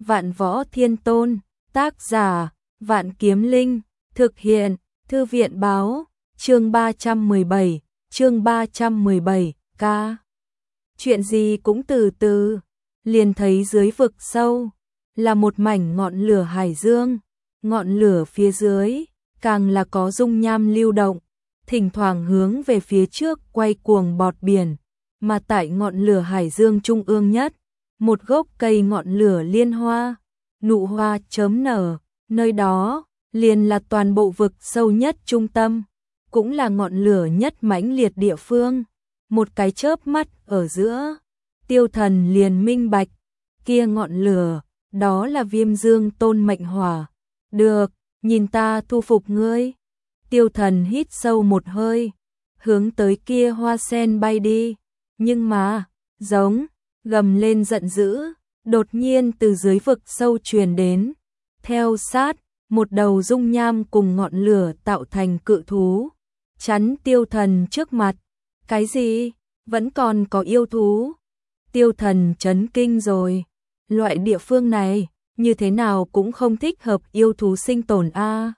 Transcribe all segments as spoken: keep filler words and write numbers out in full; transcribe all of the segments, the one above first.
Vạn Võ Thiên Tôn, tác giả, Vạn Kiếm Linh, thực hiện, Thư viện báo, chương ba trăm mười bảy, chương ba trăm mười bảy, ca. Chuyện gì cũng từ từ, liền thấy dưới vực sâu, là một mảnh ngọn lửa hải dương, ngọn lửa phía dưới, càng là có dung nham lưu động, thỉnh thoảng hướng về phía trước quay cuồng bọt biển, mà tại ngọn lửa hải dương trung ương nhất, một gốc cây ngọn lửa liên hoa, nụ hoa chớm nở, nơi đó liền là toàn bộ vực sâu nhất trung tâm, cũng là ngọn lửa nhất mãnh liệt địa phương. Một cái chớp mắt ở giữa, Tiêu Thần liền minh bạch, kia ngọn lửa, đó là Viêm Dương Tôn mệnh hỏa. Được, nhìn ta thu phục ngươi. Tiêu Thần hít sâu một hơi, hướng tới kia hoa sen bay đi, nhưng mà, giống, gầm lên giận dữ, đột nhiên từ dưới vực sâu truyền đến, theo sát, một đầu dung nham cùng ngọn lửa tạo thành cự thú, chắn Tiêu Thần trước mặt. Cái gì? Vẫn còn có yêu thú? Tiêu Thần chấn kinh rồi, loại địa phương này, như thế nào cũng không thích hợp yêu thú sinh tồn a.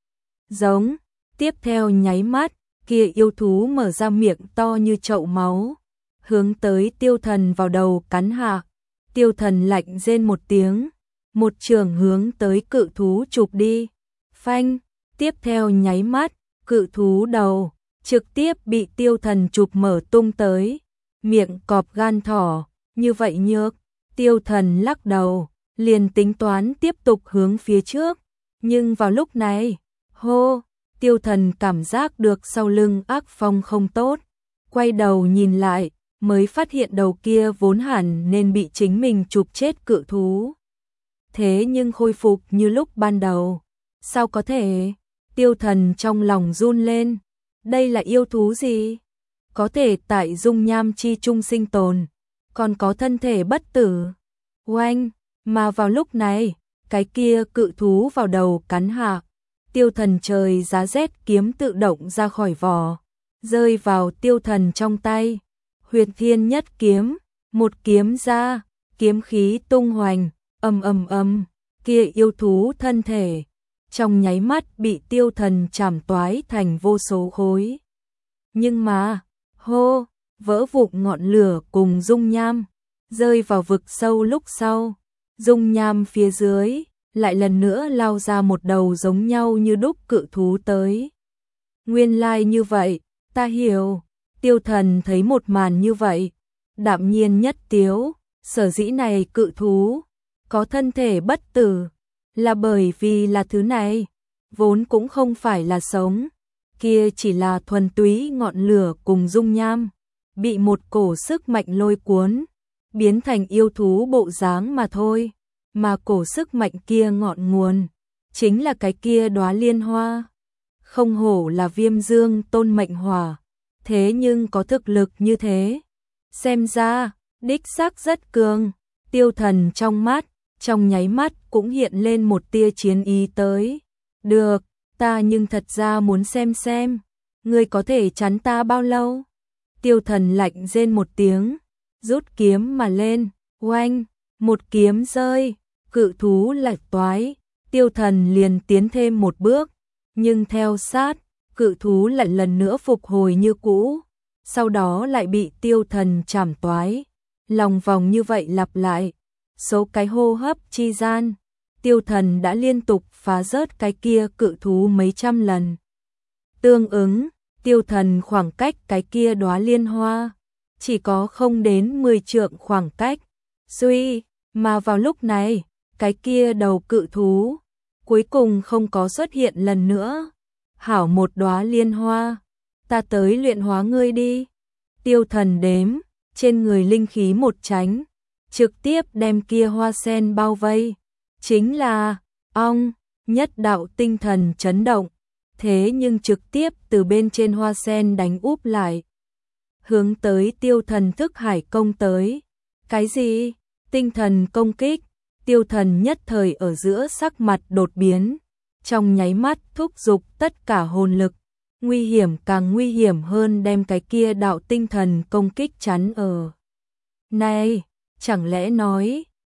Giống, tiếp theo nháy mắt, kia yêu thú mở ra miệng to như chậu máu, hướng tới Tiêu Thần vào đầu cắn hạ. Tiêu Thần lạnh rên một tiếng, một trường hướng tới cự thú chụp đi. Phanh, tiếp theo nháy mắt, cự thú đầu trực tiếp bị Tiêu Thần chụp mở tung tới, miệng cọp gan thỏ, như vậy nhược. Tiêu Thần lắc đầu, liền tính toán tiếp tục hướng phía trước, nhưng vào lúc này, hô, Tiêu Thần cảm giác được sau lưng ác phong không tốt, quay đầu nhìn lại, mới phát hiện đầu kia vốn hẳn nên bị chính mình chụp chết cự thú. Thế nhưng khôi phục như lúc ban đầu, sao có thể? Tiêu Thần trong lòng run lên, đây là yêu thú gì? Có thể tại dung nham chi trung sinh tồn, còn có thân thể bất tử. Oanh, mà vào lúc này, cái kia cự thú vào đầu cắn hạ, Tiêu Thần trời giá rét kiếm tự động ra khỏi vỏ, rơi vào Tiêu Thần trong tay. Huyền Thiên Nhất Kiếm, một kiếm ra, kiếm khí tung hoành, ầm ầm ầm, kia yêu thú thân thể trong nháy mắt bị Tiêu Thần chảm toái thành vô số khối. Nhưng mà, hô, vỡ vụn ngọn lửa cùng dung nham, rơi vào vực sâu lúc sau, dung nham phía dưới, lại lần nữa lao ra một đầu giống nhau như đúc cự thú tới. Nguyên lai như vậy, ta hiểu. Tiêu Thần thấy một màn như vậy, đạm nhiên nhất tiếu, sở dĩ này cự thú, có thân thể bất tử, là bởi vì là thứ này, vốn cũng không phải là sống, kia chỉ là thuần túy ngọn lửa cùng dung nham, bị một cổ sức mạnh lôi cuốn, biến thành yêu thú bộ dáng mà thôi, mà cổ sức mạnh kia ngọn nguồn, chính là cái kia đóa liên hoa, không hổ là Viêm Dương Tôn mệnh hỏa, thế nhưng có thực lực như thế, xem ra, đích xác rất cường. Tiêu Thần trong mắt, trong nháy mắt cũng hiện lên một tia chiến ý tới. Được, ta nhưng thật ra muốn xem xem, ngươi có thể chắn ta bao lâu? Tiêu Thần lạnh rên một tiếng, rút kiếm mà lên, oanh, một kiếm rơi, cự thú lạch toái, Tiêu Thần liền tiến thêm một bước, nhưng theo sát, cự thú lại lần nữa phục hồi như cũ, sau đó lại bị Tiêu Thần chảm toái, lòng vòng như vậy lặp lại, số cái hô hấp chi gian, Tiêu Thần đã liên tục phá rớt cái kia cự thú mấy trăm lần. Tương ứng, Tiêu Thần khoảng cách cái kia đóa liên hoa, chỉ có không đến mười trượng khoảng cách, suy, mà vào lúc này, cái kia đầu cự thú, cuối cùng không có xuất hiện lần nữa. Hảo một đóa liên hoa, ta tới luyện hóa ngươi đi. Tiêu Thần đếm, trên người linh khí một tránh, trực tiếp đem kia hoa sen bao vây. Chính là, ong, nhất đạo tinh thần chấn động, thế nhưng trực tiếp từ bên trên hoa sen đánh úp lại. Hướng tới Tiêu Thần thức hải công tới. Cái gì? Tinh thần công kích. Tiêu Thần nhất thời ở giữa sắc mặt đột biến, trong nháy mắt thúc giục tất cả hồn lực, nguy hiểm càng nguy hiểm hơn đem cái kia đạo tinh thần công kích chắn ở. Này, chẳng lẽ nói,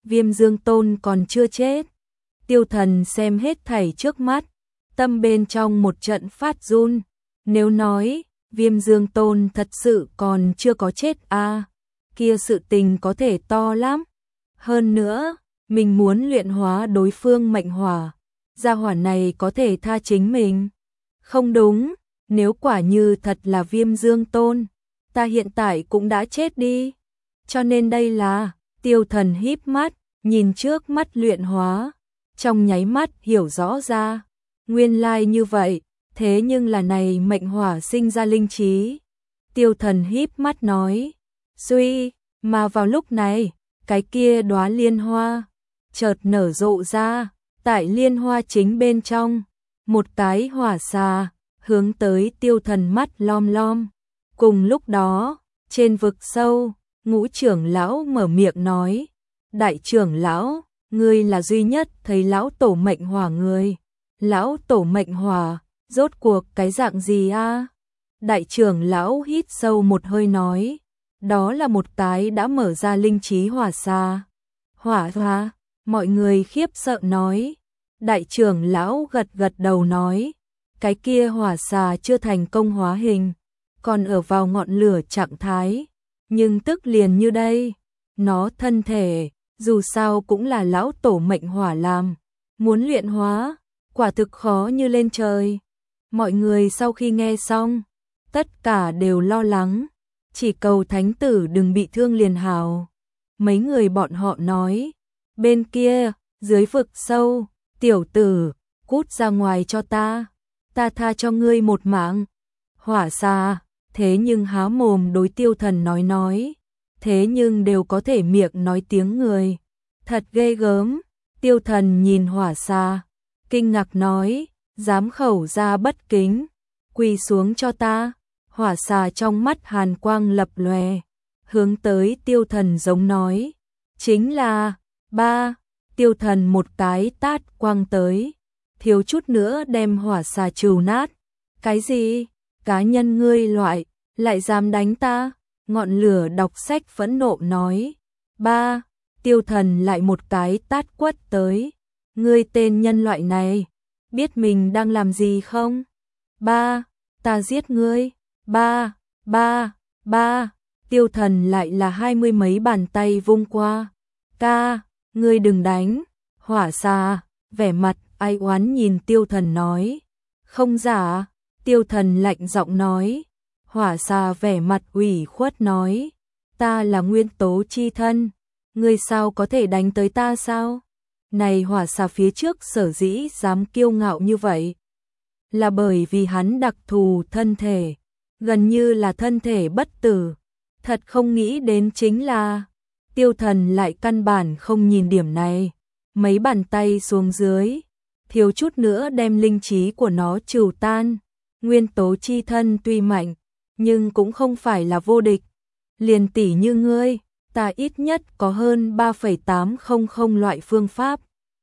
Viêm Dương Tôn còn chưa chết. Tiêu Thần xem hết thảy trước mắt, tâm bên trong một trận phát run, nếu nói Viêm Dương Tôn thật sự còn chưa có chết à, kia sự tình có thể to lắm. Hơn nữa, mình muốn luyện hóa đối phương mệnh hỏa, gia hỏa này có thể tha chính mình. Không đúng, nếu quả như thật là Viêm Dương Tôn, ta hiện tại cũng đã chết đi. Cho nên đây là, Tiêu Thần híp mắt, nhìn trước mắt luyện hóa, trong nháy mắt hiểu rõ ra, nguyên lai như vậy, thế nhưng là này mệnh hỏa sinh ra linh trí. Tiêu Thần híp mắt nói, suy, mà vào lúc này, cái kia đóa liên hoa chợt nở rộ ra, tại liên hoa chính bên trong, một cái hỏa xà hướng tới Tiêu Thần mắt lom lom. Cùng lúc đó, trên vực sâu, Ngũ trưởng lão mở miệng nói, đại trưởng lão, ngươi là duy nhất thấy lão tổ mệnh hỏa người. Lão tổ mệnh hỏa, rốt cuộc cái dạng gì a? Đại trưởng lão hít sâu một hơi nói, đó là một cái đã mở ra linh trí hỏa xà. Hỏa hoa, mọi người khiếp sợ nói. Đại trưởng lão gật gật đầu nói, cái kia hỏa xà chưa thành công hóa hình, còn ở vào ngọn lửa trạng thái, nhưng tức liền như đây, nó thân thể, dù sao cũng là lão tổ mệnh hỏa làm, muốn luyện hóa, quả thực khó như lên trời. Mọi người sau khi nghe xong, tất cả đều lo lắng, chỉ cầu thánh tử đừng bị thương liền hào. Mấy người bọn họ nói, bên kia, dưới vực sâu, tiểu tử, cút ra ngoài cho ta, ta tha cho ngươi một mạng. Hỏa xà, thế nhưng há mồm đối Tiêu Thần nói nói, thế nhưng đều có thể miệng nói tiếng người, thật ghê gớm. Tiêu Thần nhìn hỏa xà, kinh ngạc nói, dám khẩu ra bất kính, quỳ xuống cho ta. Hỏa xà trong mắt hàn quang lập lòe, hướng tới Tiêu Thần giống nói, chính là, ba. Tiêu Thần một cái tát quăng tới, thiếu chút nữa đem hỏa xà trừ nát. Cái gì? Cá nhân ngươi loại, lại dám đánh ta? Ngọn lửa đọc sách phẫn nộ nói. Ba. Tiêu Thần lại một cái tát quất tới. Ngươi tên nhân loại này, biết mình đang làm gì không? Ba. Ta giết ngươi. Ba. Ba. Ba. Tiêu Thần lại là hai mươi mấy bàn tay vung qua. Ca, ngươi đừng đánh. Hỏa xà, vẻ mặt ai oán nhìn Tiêu Thần nói. Không giả. Tiêu Thần lạnh giọng nói. Hỏa xà vẻ mặt ủy khuất nói, ta là nguyên tố chi thân, ngươi sao có thể đánh tới ta sao? Này hỏa xà phía trước sở dĩ dám kiêu ngạo như vậy, là bởi vì hắn đặc thù thân thể, gần như là thân thể bất tử. Thật không nghĩ đến chính là, Tiêu Thần lại căn bản không nhìn điểm này, mấy bàn tay xuống dưới, thiếu chút nữa đem linh trí của nó trừ tan. Nguyên tố chi thân tuy mạnh, nhưng cũng không phải là vô địch. Liền tỷ như ngươi, ta ít nhất có hơn ba phẩy tám không không loại phương pháp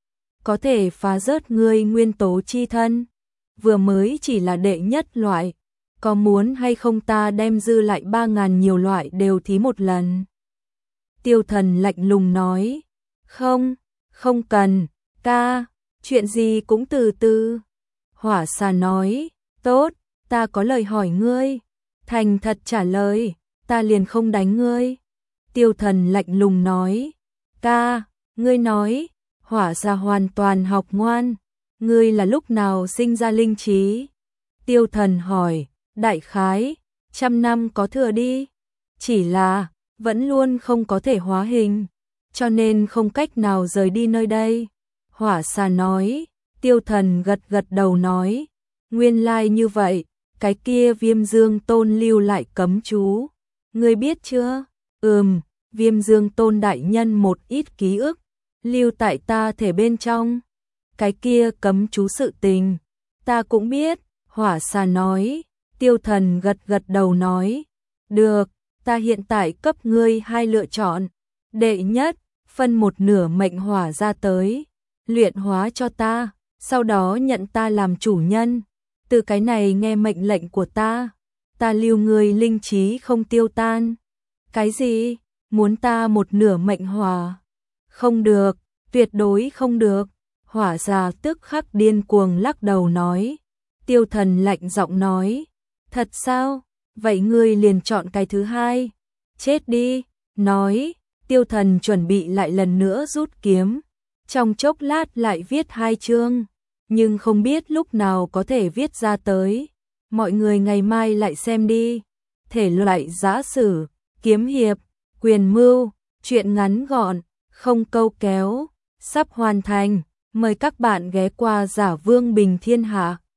có thể phá rớt ngươi nguyên tố chi thân. Vừa mới chỉ là đệ nhất loại, có muốn hay không ta đem dư lại ba ngàn nhiều loại đều thí một lần? Tiêu Thần lạnh lùng nói, không, không cần, ca, chuyện gì cũng từ từ. Hỏa xà nói, tốt, ta có lời hỏi ngươi, thành thật trả lời, ta liền không đánh ngươi. Tiêu Thần lạnh lùng nói, ca, ngươi nói, hỏa xà hoàn toàn học ngoan, ngươi là lúc nào sinh ra linh trí? Tiêu Thần hỏi, đại khái, trăm năm có thừa đi, chỉ là, vẫn luôn không có thể hóa hình, cho nên không cách nào rời đi nơi đây. Hỏa xà nói, Tiêu Thần gật gật đầu nói, nguyên lai như vậy, cái kia Viêm Dương Tôn lưu lại cấm chú, ngươi biết chưa? Ừm, Viêm Dương Tôn đại nhân một ít ký ức, lưu tại ta thể bên trong. Cái kia cấm chú sự tình, ta cũng biết. Hỏa xà nói. Tiêu Thần gật gật đầu nói, được, ta hiện tại cấp ngươi hai lựa chọn. Đệ nhất, phân một nửa mệnh hỏa ra tới, luyện hóa cho ta, sau đó nhận ta làm chủ nhân. Từ cái này nghe mệnh lệnh của ta, ta lưu ngươi linh trí không tiêu tan. Cái gì? Muốn ta một nửa mệnh hỏa? Không được, tuyệt đối không được. Hỏa Già tức khắc điên cuồng lắc đầu nói. Tiêu Thần lạnh giọng nói, thật sao? Vậy ngươi liền chọn cái thứ hai. Chết đi, nói, Tiêu Thần chuẩn bị lại lần nữa rút kiếm. Trong chốc lát lại viết hai chương, nhưng không biết lúc nào có thể viết ra tới. Mọi người ngày mai lại xem đi. Thể loại giã sử, kiếm hiệp, quyền mưu, truyện ngắn gọn, không câu kéo, sắp hoàn thành. Mời các bạn ghé qua Giả Vương Bình Thiên Hạ.